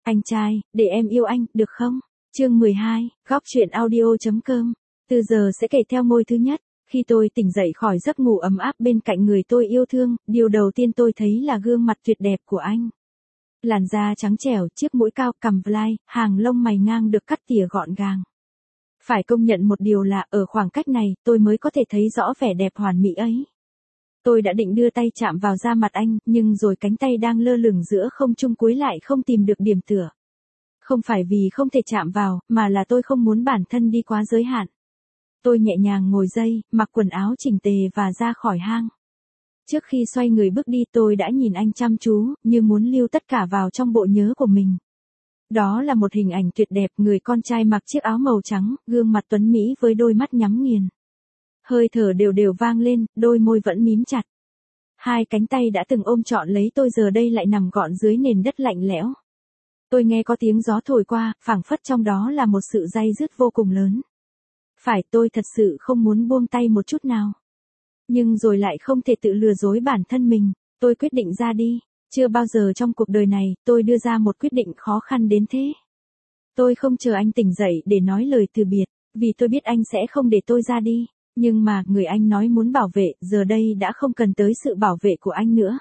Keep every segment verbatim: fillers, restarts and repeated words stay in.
Anh trai, để em yêu anh, được không? Chương mười hai, góc truyện audio chấm com. Từ giờ sẽ kể theo ngôi thứ nhất. Khi tôi tỉnh dậy khỏi giấc ngủ ấm áp bên cạnh người tôi yêu thương, điều đầu tiên tôi thấy là gương mặt tuyệt đẹp của anh. Làn da trắng trẻo, chiếc mũi cao, cằm vai, hàng lông mày ngang được cắt tỉa gọn gàng. Phải công nhận một điều là ở khoảng cách này, tôi mới có thể thấy rõ vẻ đẹp hoàn mỹ ấy. Tôi đã định đưa tay chạm vào da mặt anh, nhưng rồi cánh tay đang lơ lửng giữa không trung cuối lại không tìm được điểm tựa. Không phải vì không thể chạm vào, mà là tôi không muốn bản thân đi quá giới hạn. Tôi nhẹ nhàng ngồi dậy, mặc quần áo chỉnh tề và ra khỏi hang. Trước khi xoay người bước đi tôi đã nhìn anh chăm chú, như muốn lưu tất cả vào trong bộ nhớ của mình. Đó là một hình ảnh tuyệt đẹp, người con trai mặc chiếc áo màu trắng, gương mặt tuấn mỹ với đôi mắt nhắm nghiền. Hơi thở đều đều vang lên, đôi môi vẫn mím chặt. Hai cánh tay đã từng ôm trọn lấy tôi giờ đây lại nằm gọn dưới nền đất lạnh lẽo. Tôi nghe có tiếng gió thổi qua, phảng phất trong đó là một sự day dứt vô cùng lớn. Phải, tôi thật sự không muốn buông tay một chút nào. Nhưng rồi lại không thể tự lừa dối bản thân mình, tôi quyết định ra đi. Chưa bao giờ trong cuộc đời này, tôi đưa ra một quyết định khó khăn đến thế. Tôi không chờ anh tỉnh dậy để nói lời từ biệt, vì tôi biết anh sẽ không để tôi ra đi. Nhưng mà, người anh nói muốn bảo vệ, giờ đây đã không cần tới sự bảo vệ của anh nữa.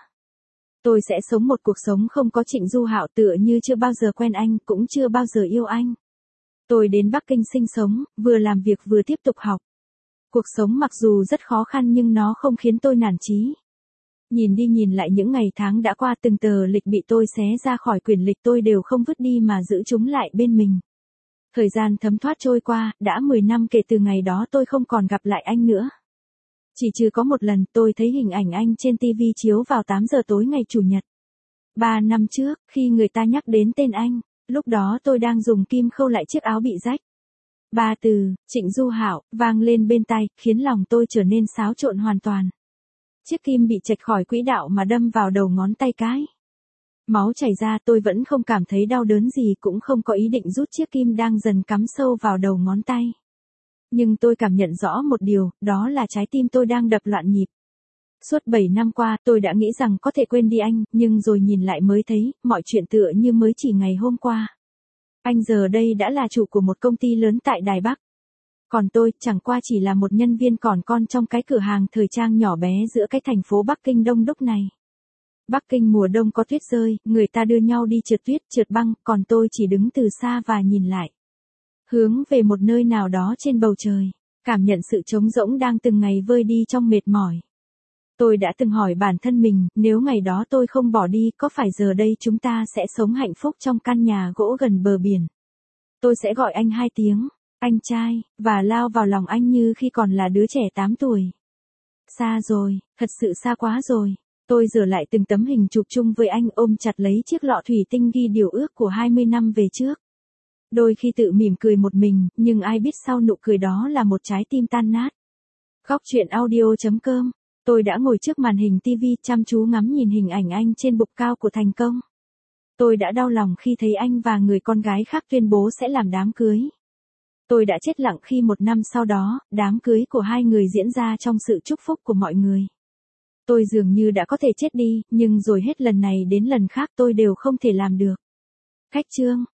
Tôi sẽ sống một cuộc sống không có Trịnh Du Hạo, tựa như chưa bao giờ quen anh, cũng chưa bao giờ yêu anh. Tôi đến Bắc Kinh sinh sống, vừa làm việc vừa tiếp tục học. Cuộc sống mặc dù rất khó khăn nhưng nó không khiến tôi nản chí. Nhìn đi nhìn lại những ngày tháng đã qua, từng tờ lịch bị tôi xé ra khỏi quyển lịch tôi đều không vứt đi mà giữ chúng lại bên mình. Thời gian thấm thoát trôi qua, đã mười năm kể từ ngày đó tôi không còn gặp lại anh nữa. Chỉ trừ có một lần tôi thấy hình ảnh anh trên ti vi chiếu vào tám giờ tối ngày Chủ nhật. Ba năm trước, khi người ta nhắc đến tên anh, lúc đó tôi đang dùng kim khâu lại chiếc áo bị rách. Ba từ, Trịnh Du Hạo, vang lên bên tai, khiến lòng tôi trở nên xáo trộn hoàn toàn. Chiếc kim bị chệch khỏi quỹ đạo mà đâm vào đầu ngón tay cái. Máu chảy ra, tôi vẫn không cảm thấy đau đớn gì, cũng không có ý định rút chiếc kim đang dần cắm sâu vào đầu ngón tay. Nhưng tôi cảm nhận rõ một điều, đó là trái tim tôi đang đập loạn nhịp. Suốt bảy năm qua, tôi đã nghĩ rằng có thể quên đi anh, nhưng rồi nhìn lại mới thấy, mọi chuyện tựa như mới chỉ ngày hôm qua. Anh giờ đây đã là chủ của một công ty lớn tại Đài Bắc. Còn tôi, chẳng qua chỉ là một nhân viên còn con trong cái cửa hàng thời trang nhỏ bé giữa cái thành phố Bắc Kinh đông đúc này. Bắc Kinh mùa đông có tuyết rơi, người ta đưa nhau đi trượt tuyết, trượt băng, còn tôi chỉ đứng từ xa và nhìn lại. Hướng về một nơi nào đó trên bầu trời, cảm nhận sự trống rỗng đang từng ngày vơi đi trong mệt mỏi. Tôi đã từng hỏi bản thân mình, nếu ngày đó tôi không bỏ đi, có phải giờ đây chúng ta sẽ sống hạnh phúc trong căn nhà gỗ gần bờ biển. Tôi sẽ gọi anh hai tiếng, anh trai, và lao vào lòng anh như khi còn là đứa trẻ tám tuổi. Xa rồi, thật sự xa quá rồi. Tôi giở lại từng tấm hình chụp chung với anh, ôm chặt lấy chiếc lọ thủy tinh ghi điều ước của hai mươi năm về trước. Đôi khi tự mỉm cười một mình, nhưng ai biết sau nụ cười đó là một trái tim tan nát. Góc truyện audio chấm com. Tôi đã ngồi trước màn hình ti vi chăm chú ngắm nhìn hình ảnh anh trên bục cao của thành công. Tôi đã đau lòng khi thấy anh và người con gái khác tuyên bố sẽ làm đám cưới. Tôi đã chết lặng khi một năm sau đó, đám cưới của hai người diễn ra trong sự chúc phúc của mọi người. Tôi dường như đã có thể chết đi, nhưng rồi hết lần này đến lần khác tôi đều không thể làm được. Khách trương,